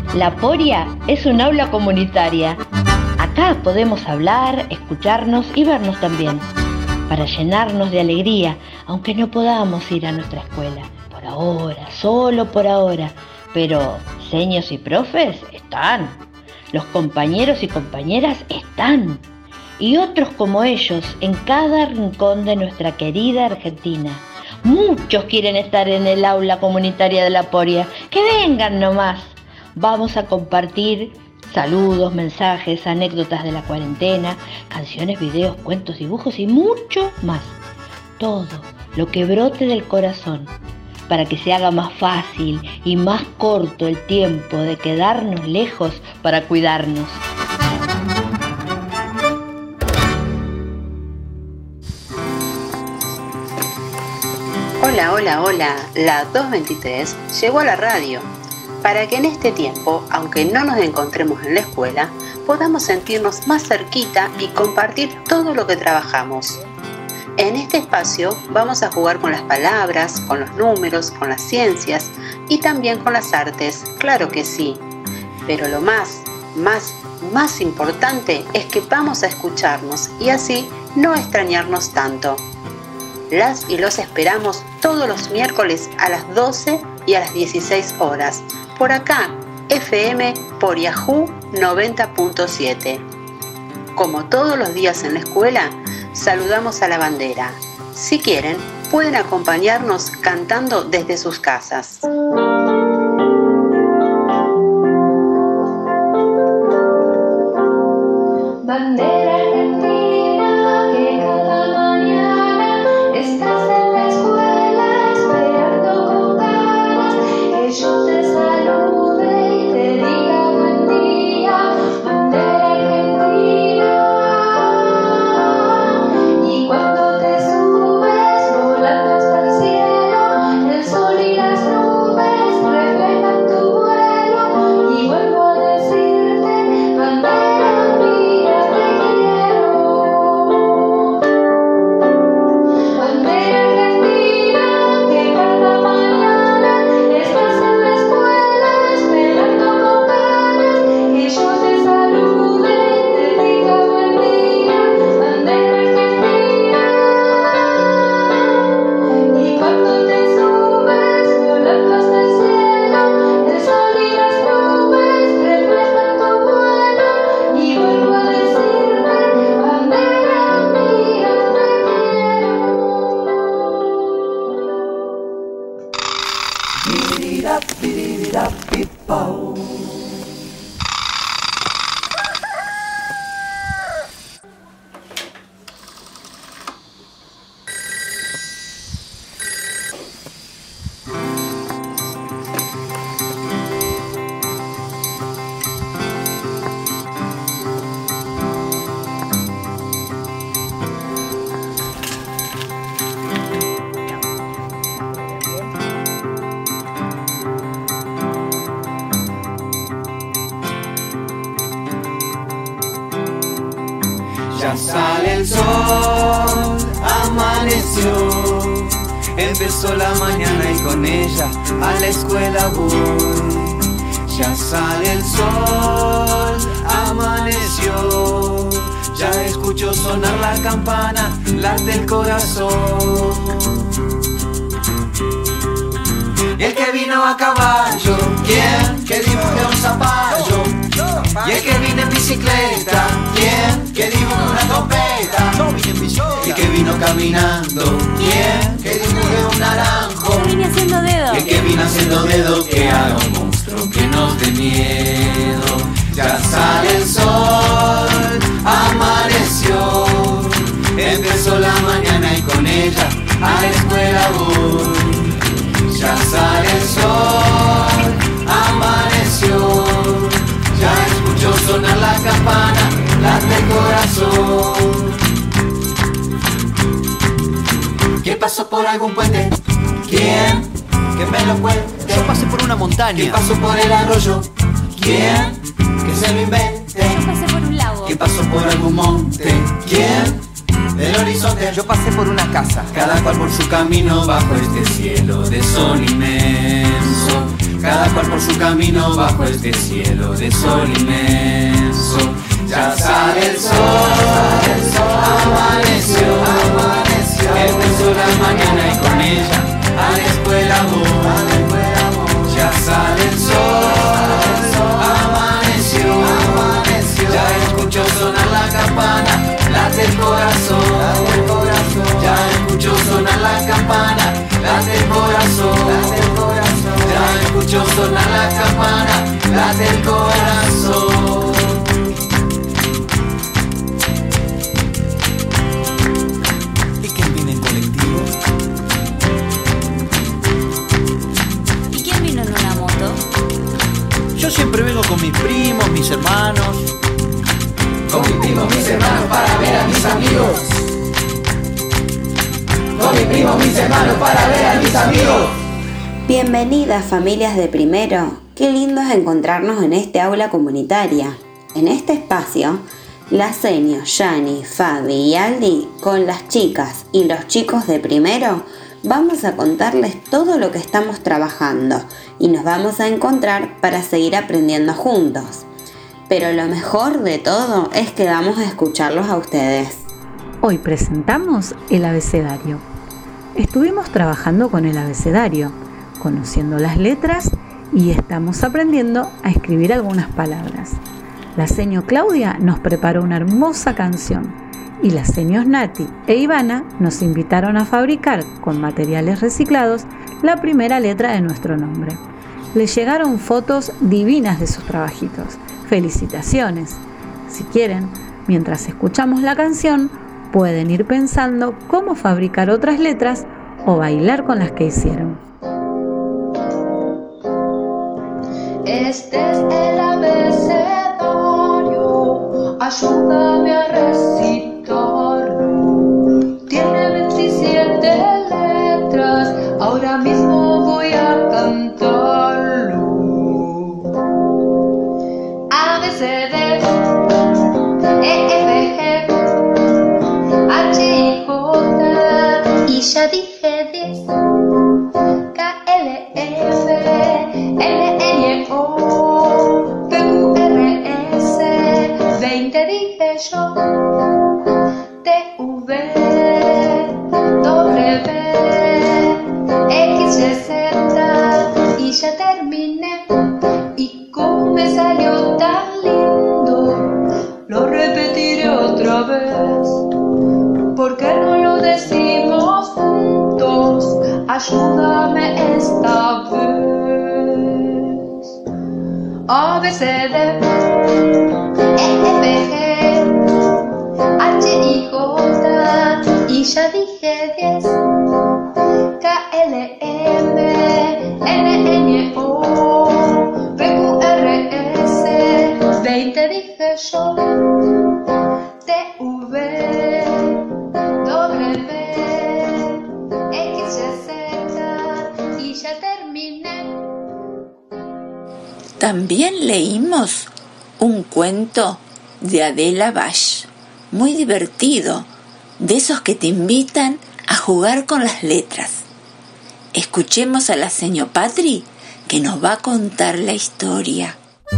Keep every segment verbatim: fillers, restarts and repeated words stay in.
La Poria es un aula comunitaria. Acá podemos hablar, escucharnos y vernos también, para llenarnos de alegría, aunque no podamos ir a nuestra escuela. Por ahora, solo por ahora. Pero seños y profes están. Los compañeros y compañeras están. Y otros como ellos en cada rincón de nuestra querida Argentina. Muchos quieren estar en el aula comunitaria de La Poria. Que vengan nomás. Vamos a compartir saludos, mensajes, anécdotas de la cuarentena, canciones, videos, cuentos, dibujos y mucho más. Todo lo que brote del corazón, para que se haga más fácil y más corto el tiempo de quedarnos lejos para cuidarnos. Hola, hola, hola, la dos veintitrés llegó a la radio, para que en este tiempo, aunque no nos encontremos en la escuela, podamos sentirnos más cerquita y compartir todo lo que trabajamos. En este espacio vamos a jugar con las palabras, con los números, con las ciencias y también con las artes, claro que sí. Pero lo más, más, más importante es que vamos a escucharnos y así no extrañarnos tanto. Las y los esperamos todos los miércoles a las doce y a las dieciséis horas, por acá, F M por Yahoo noventa punto siete. Como todos los días en la escuela, saludamos a la bandera. Si quieren, pueden acompañarnos cantando desde sus casas. Bandera argentina que cada mañana estás en la escuela esperando con ganas que yo te salude y te diga buen día. Bandera argentina. Y cuando te subes volando hasta el cielo, el sol y las nubes reflejan tu vuelo. Y vuelvo a decirte, bandera mía, te quiero. Bandera argentina que cada mañana estás en la escuela esperando con ganas que yo te salude y te diga buen día. Bandera argentina. Y cuando te subes volando hasta el cielo, el sol y las nubes reflejan tu vuelo. Y vuelvo a decirte, bandera mía, te quiero. Ya sale el sol, amaneció, empezó la mañana y con ella a la escuela voy. Ya sale el sol, amaneció, ya escucho sonar la campana, late el corazón. Y el que vino a caballo, ¿quién? Que dibuje un zapallo. Y el que vino en bicicleta, ¿quién? Que dibuje una trompeta. Y el que vino caminando, ¿quién? Que dibuje un naranjo. Vine haciendo dedo. Y el que vino haciendo dedo, que haga un monstruo que nos dé miedo. Ya sale el sol, amaneció, empezó la mañana y con ella a la escuela voy. Ya sale el sol, amaneció, ya escucho sonar la campana, late el corazón. ¿Quién pasó por algún puente? ¿Quién? Que me lo cuente. Yo pasé por una montaña. ¿Quién pasó por el arroyo? ¿Quién? Que se lo invente. Yo pasé por un lago. ¿Quién pasó por algún monte? ¿Quién? Del horizonte. Yo pasé por una casa. Cada cual por su camino bajo este cielo de sol inmenso. cada cual por su camino bajo este cielo de sol inmenso. Ya sale el sol, amaneció, empezó la mañana y con ella a la escuela voy. Ya sale el sol, amaneció, ya escucho sonar la campana, late el corazón. Ya escucho sonar la campana, late el corazón. Ya escucho sonar la campana, late el corazón. ¿Y quién viene en colectivo? ¿Y quién vino en una moto? Yo siempre vengo con mis primos, mis hermanos. Con mis primos, mis hermanos para ver a mis amigos. Con mis primos, mis hermanos para ver a mis amigos. Bienvenidas familias de primero, qué lindo es encontrarnos en este aula comunitaria. En este espacio, la seño, Yani, Fabi y Aldi, con las chicas y los chicos de primero, vamos a contarles todo lo que estamos trabajando y nos vamos a encontrar para seguir aprendiendo juntos. Pero lo mejor de todo es que vamos a escucharlos a ustedes. Hoy presentamos el abecedario. Estuvimos trabajando con el abecedario, conociendo las letras y estamos aprendiendo a escribir algunas palabras. La seño Claudia nos preparó una hermosa canción y las seños Nati e Ivana nos invitaron a fabricar con materiales reciclados la primera letra de nuestro nombre. Les llegaron fotos divinas de sus trabajitos. ¡Felicitaciones! Si quieren, mientras escuchamos la canción, pueden ir pensando cómo fabricar otras letras o bailar con las que hicieron. Este es el abecedario, ayúdame a recitarlo. Tiene veintisiete letras, ahora mismo voy a cantarlo. A, B, C, D, E, F, G, H, I, J, y ya dije diez. K, L, M, N, N, O, P, Q, R, S, veinte dije yo. T, V, W, X, Y, Z, y ya terminé. Y como me salió tan lindo, lo repetiré otra vez. ¿Por qué no lo decimos juntos? Ayúdame esta vez. A, B, C, D, E, F, G, H, I, J, y ya dije diez. K, L, M, N, N, O, P, Q, R, S, veinte dije yo. T, V, W, X, Y, Z, y ya terminé. También leímos un cuento de Adela Bash, muy divertido, de esos que te invitan a jugar con las letras. Escuchemos a la seño Patri, que nos va a contar la historia.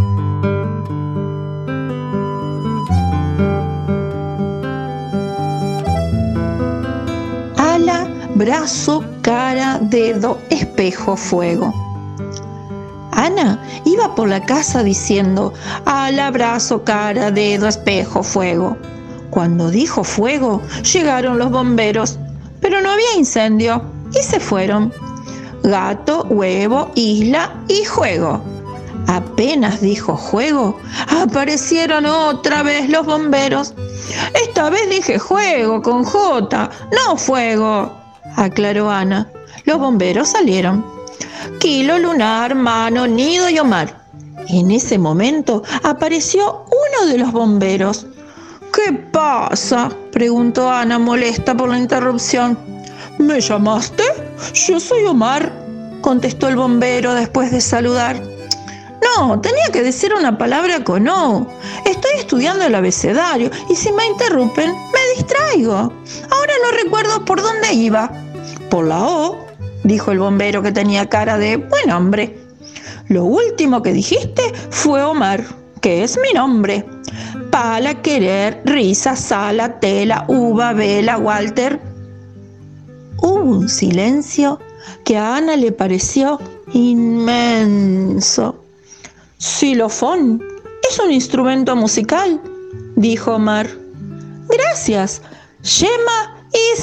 Ala, brazo, cara, dedo, espejo, fuego. Ana iba por la casa diciendo ala, brazo, cara, dedo, espejo, fuego. Cuando dijo fuego, llegaron los bomberos, pero no había incendio y se fueron. Gato, huevo, isla y juego. Apenas dijo juego, aparecieron otra vez los bomberos. Esta vez dije juego con J, no fuego, aclaró Ana. Los bomberos salieron. Kilo, lunar, mano, nido y Omar. En ese momento apareció uno de los bomberos. ¿Qué pasa?, preguntó Ana, molesta por la interrupción. ¿Me llamaste? Yo soy Omar, contestó el bombero después de saludar. No, tenía que decir una palabra con O. Estoy estudiando el abecedario y si me interrumpen, me distraigo. Ahora no recuerdo por dónde iba. Por la O, dijo el bombero, que tenía cara de buen hombre. Lo último que dijiste fue Omar, que es mi nombre. Pala, querer, risa, sala, tela, uva, vela, Walter. Hubo un silencio que a Ana le pareció inmenso. Xilofón es un instrumento musical, dijo Omar. Gracias, yema y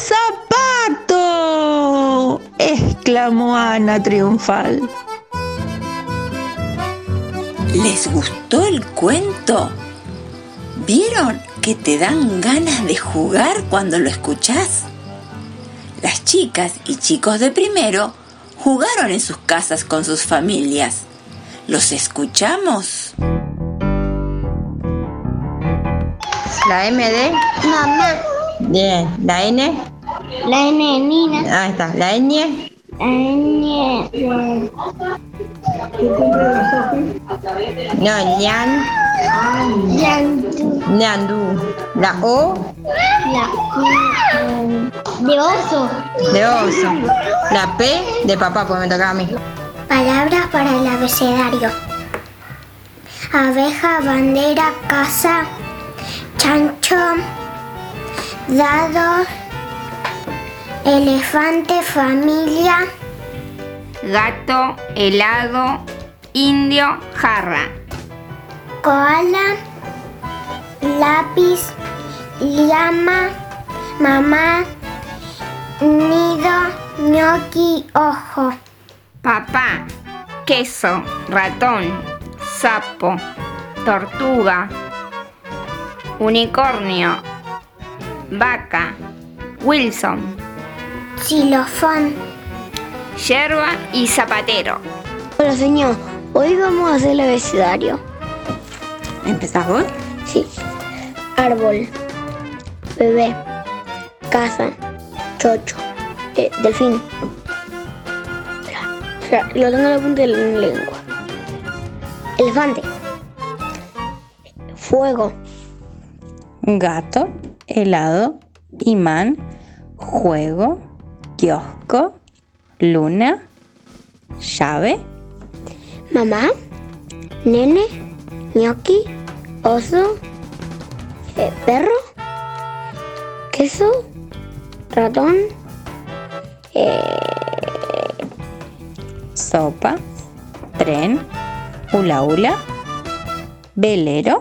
zapato, exclamó Ana triunfal. ¿Les gustó el cuento? ¿Vieron que te dan ganas de jugar cuando lo escuchás? Las chicas y chicos de primero jugaron en sus casas con sus familias. ¿Los escuchamos? La M de Mamá. Bien. La N. La N de Nina. Ahí está. La Ñ. La N de... No, ñan. Ñandú. Ñandú. La O. La U de oso. De oso. La P de papá, pues me toca a mí. Palabras para el abecedario. Abeja, bandera, casa, chancho, dado, elefante, familia, gato, helado, indio, jarra. koala, lápiz, llama, mamá, nido, ñoqui, ojo. Papá, queso, ratón, sapo, tortuga, unicornio, vaca, Wilson, xilofón, yerba y zapatero. Hola señor, hoy vamos a hacer el abecedario. ¿Empezás vos? Sí. Árbol, bebé, casa, chocho, eh, delfín. Espera, lo tengo en la punta de la lengua. Elefante, fuego, Gato, helado, imán, juego, kiosco, luna, llave, mamá, nene, ñoqui, oso, eh, perro, queso, ratón, eh, sopa, tren, hula hula, velero.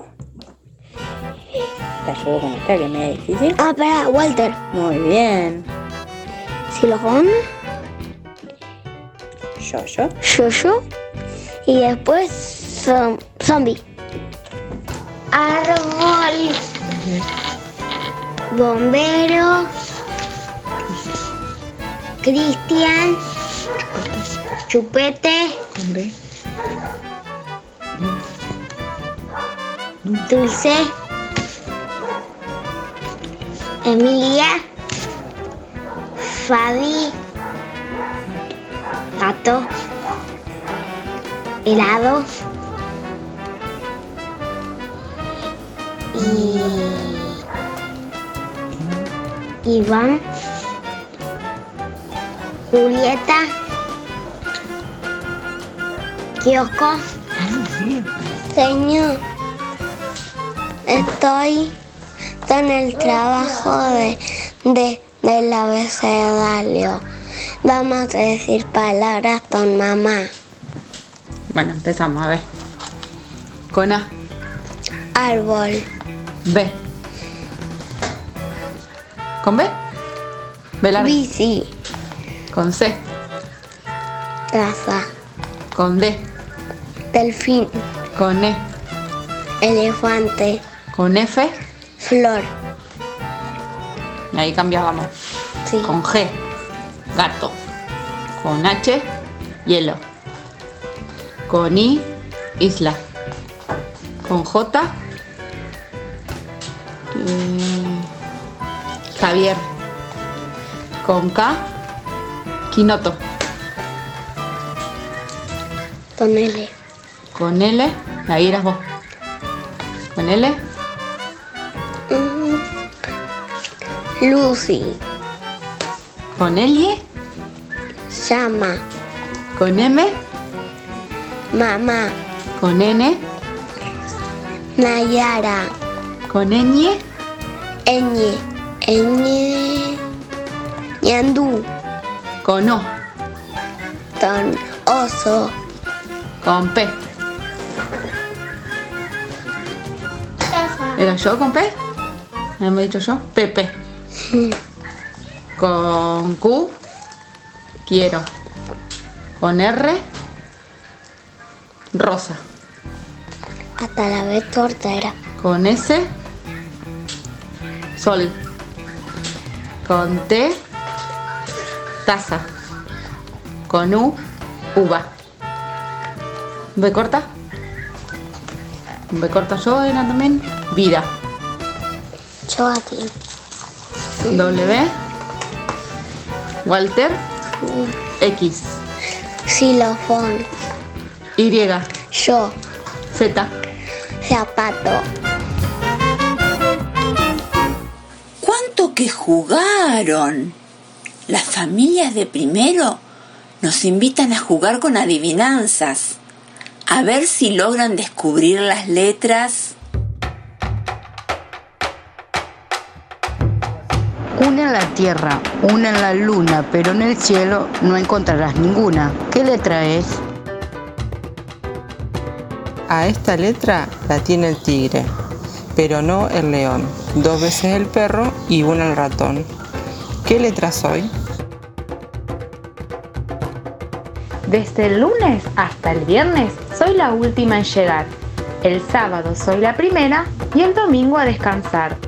Te ayudo con esta que es medio difícil. ah, espera, Walter, Muy bien. xilofón, Yo-yo. yo-yo y después zom- zombie. Árbol, bombero, Cristian, chupete, dulce, Emilia, Fabi, gato, helado y Iván, Julieta, kiosco. Señor, estoy en el trabajo de, de del abecedario. Vamos a decir palabras con mamá. Bueno, empezamos a ver. Con A. Árbol, B. ¿Con B? B larga. bici, Con C. casa, Con D. delfín, Con E. elefante, Con F. flor. Y ahí cambiábamos. Sí. Con G. Gato. Con H. Hielo. Con I. Isla. Con J. eh, Javier. Con K. Quinoto. Con L, Con L. Ahí eras vos. Con L. mm, Lucy, Con L. llama, Con M. mamá. Con N. Nayara. Con Ñ. Eñe. Eñe. Ñandú. Con O. Ton. Oso. Con P. ¿Era yo con P? ¿Me he dicho yo? Pepe. Con Q. Quiero. Con R. Rosa. Hasta la vez tortera. Con S. Sol. Con T. Taza. Con U. Uva. ¿B corta? ¿B corta yo era también? Vida. Yo a ti. W. Walter. X. Xilofón. Y. Yo. Z. Zapato. ¿Cuánto que jugaron? Las familias de primero nos invitan a jugar con adivinanzas, a ver si logran descubrir las letras. Una en la tierra, una en la luna, pero en el cielo no encontrarás ninguna. ¿Qué letra es? A esta letra la tiene el tigre, pero no el león. Dos veces el perro y una el ratón. ¿Qué letra soy? Desde el lunes hasta el viernes soy la última en llegar. El sábado soy la primera y el domingo a descansar.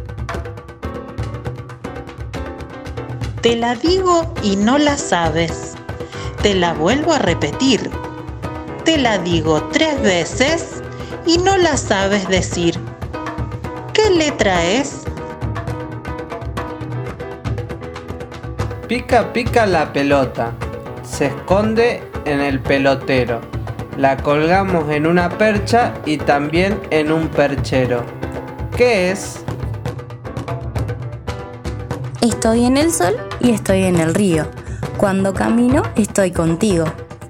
Te la digo y no la sabes. Te la vuelvo a repetir. Te la digo tres veces y no la sabes decir. ¿Qué letra es? Pica, pica la pelota. Se esconde en el pelotero. La colgamos en una percha y también en un perchero. ¿Qué es? Estoy en el sol y estoy en el río. Cuando camino estoy contigo.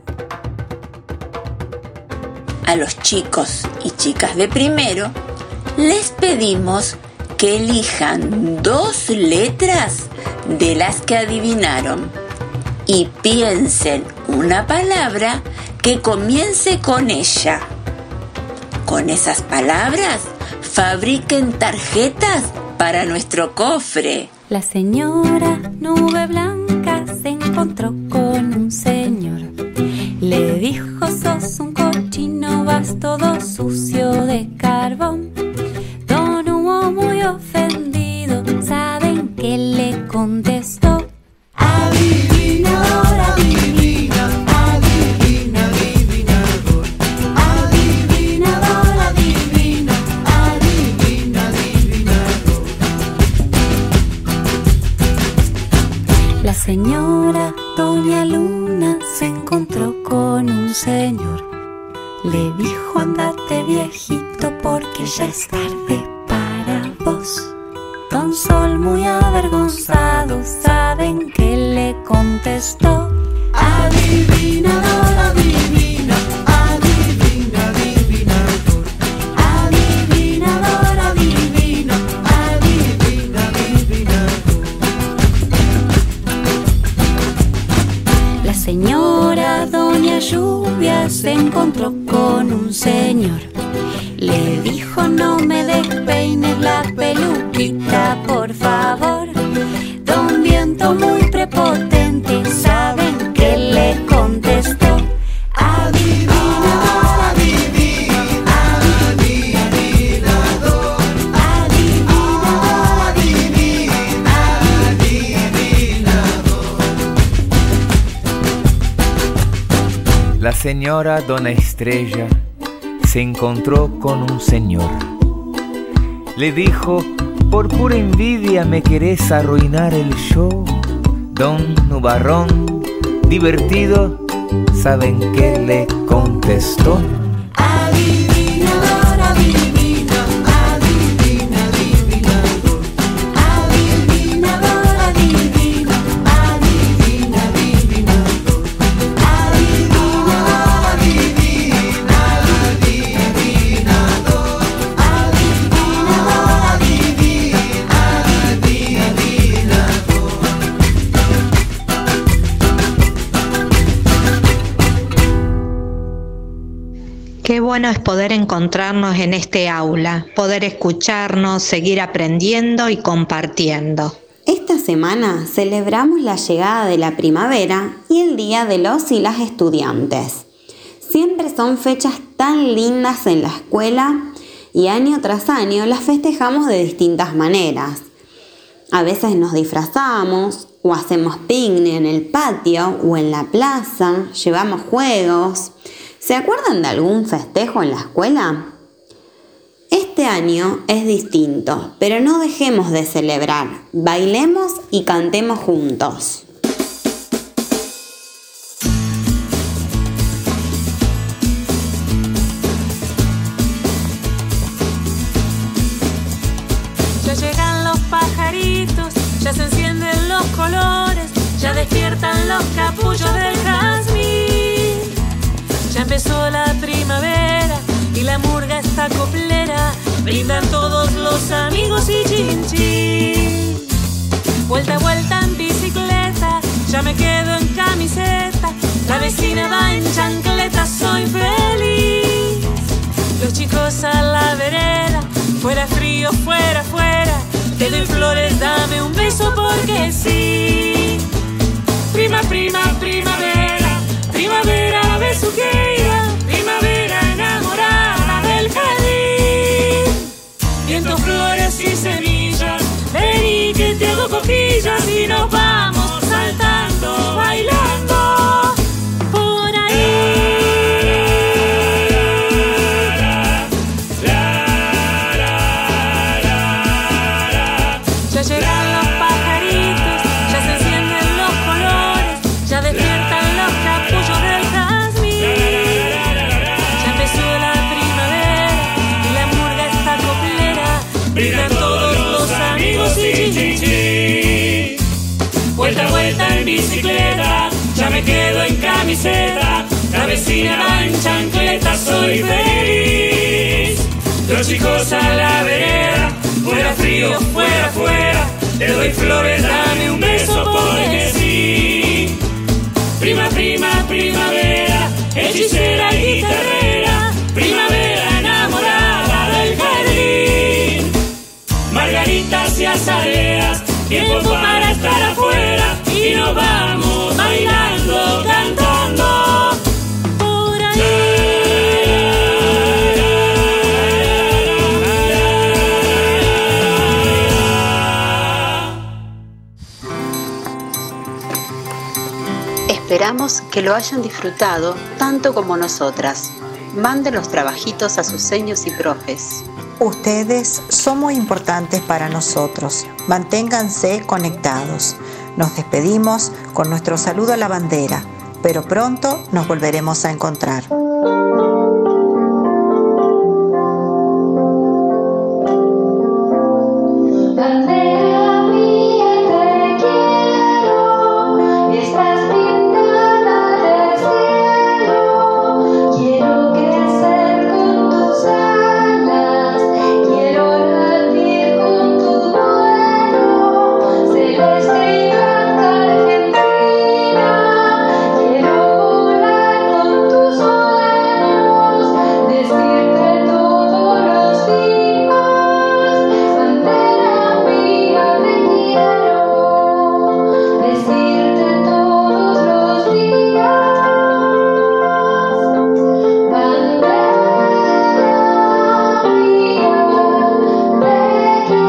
A los chicos y chicas de primero les pedimos que elijan dos letras de las que adivinaron y piensen una palabra que comience con ella. Con esas palabras fabriquen tarjetas para nuestro cofre. La señora Nube Blanca se encontró con un señor. Le dijo: sos un cochino, vas todo sucio de carbón. Don Hugo, muy ofendido, ¿saben qué le contestó? Adivinador, adivina, adivina, adivinador. Adivinador, adivina, adivina, adivinador. La señora Doña Luna se encontró con un señor. Le dijo: andate viejito porque ya es tarde para vos. Don Sol, muy avergonzado, ¿saben qué le contestó? Adivinador, adivina, adivina, adivinador. Adivinador, adivina, adivina, adivinador. La señora Doña Lluvia se encontró con un señor. Le dijo: no me despeines la peluquita, por favor. Don Viento, muy prepotente, ¿saben qué le contestó? Adivinador, adivina, adivinador. Adivinador, adivina, adivinador. La señora Dona Estrella se encontró con un señor. Le dijo: por pura envidia me querés arruinar el show. Don Nubarrón, divertido, ¿saben qué le contestó? Adivinador, adivina, adivina, adivinador. Adivinador, adivina, adivina, adivinador. Adivinador, adivina, Qué bueno es poder encontrarnos en este aula, poder escucharnos, seguir aprendiendo y compartiendo. Esta semana celebramos la llegada de la primavera y el Día de los y las Estudiantes. Siempre son fechas tan lindas en la escuela y año tras año las festejamos de distintas maneras. A veces nos disfrazamos o hacemos picnic en el patio o en la plaza, llevamos juegos. ¿Se acuerdan de algún festejo en la escuela? Este año es distinto, pero no dejemos de celebrar. Bailemos y cantemos juntos. Ya llegan los pajaritos, ya se encienden los colores, ya despiertan los capullos del jazmín. Ya empezó la primavera y la murga está coplera, brindan todos los amigos y chin chin. Vuelta a vuelta en bicicleta, ya me quedo en camiseta, la vecina va en chancleta, soy feliz. Los chicos a la vereda, fuera frío, fuera, fuera, te doy flores, dame un beso porque sí. Prima, prima, primavera, primavera besuqueira, primavera enamorada del jardín. Viento, flores y semillas, vení que te hago cosquillas y nos vamos saltando, bailando por ahí. Ya llegan los pajaritos, ya se encienden los colores, ya despiertan los capullos del jazmín. Ya empezó la primavera y la murga está coplera, brindan todos los amigos y chin chin. Vuelta a vuelta en bicicleta, ya me quedo en camiseta, la vecina va en chancleta, soy feliz. Los chicos a la vereda, fuera frío, fuera, fuera, te doy flores, dame un beso porque sí. Prima, prima, primavera, hechicera y guitarrera, primavera enamorada del jardín. Margaritas y azareas, tiempo para estar afuera y nos vamos bailando, cantando por ahí. Esperamos que lo hayan disfrutado tanto como nosotras. Manden los trabajitos a sus seños y profes. Ustedes son muy importantes para nosotros. Manténganse conectados. Nos despedimos con nuestro saludo a la bandera, pero pronto nos volveremos a encontrar. Bandera mía, te quiero, estás pintada del cielo. Quiero crecer con tus alas, quiero latir con tu vuelo, celeste y blanca Argentina. Quiero volar con tus sueños, decirte todos los días. Bandera mía, te quiero, decirte todos los días. Bandera mía, te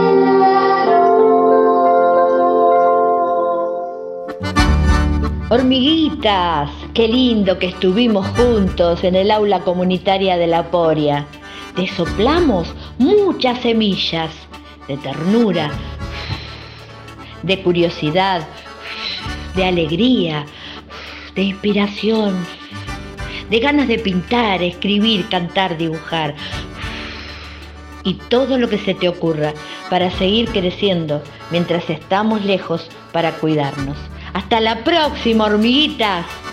quiero. Hormiguitas, qué lindo que estuvimos juntos en el aula comunitaria de La Poria. Te soplamos muchas semillas de ternura, de curiosidad, de alegría, de inspiración, de ganas de pintar, escribir, cantar, dibujar y todo lo que se te ocurra para seguir creciendo mientras estamos lejos para cuidarnos. Hasta la próxima, hormiguitas.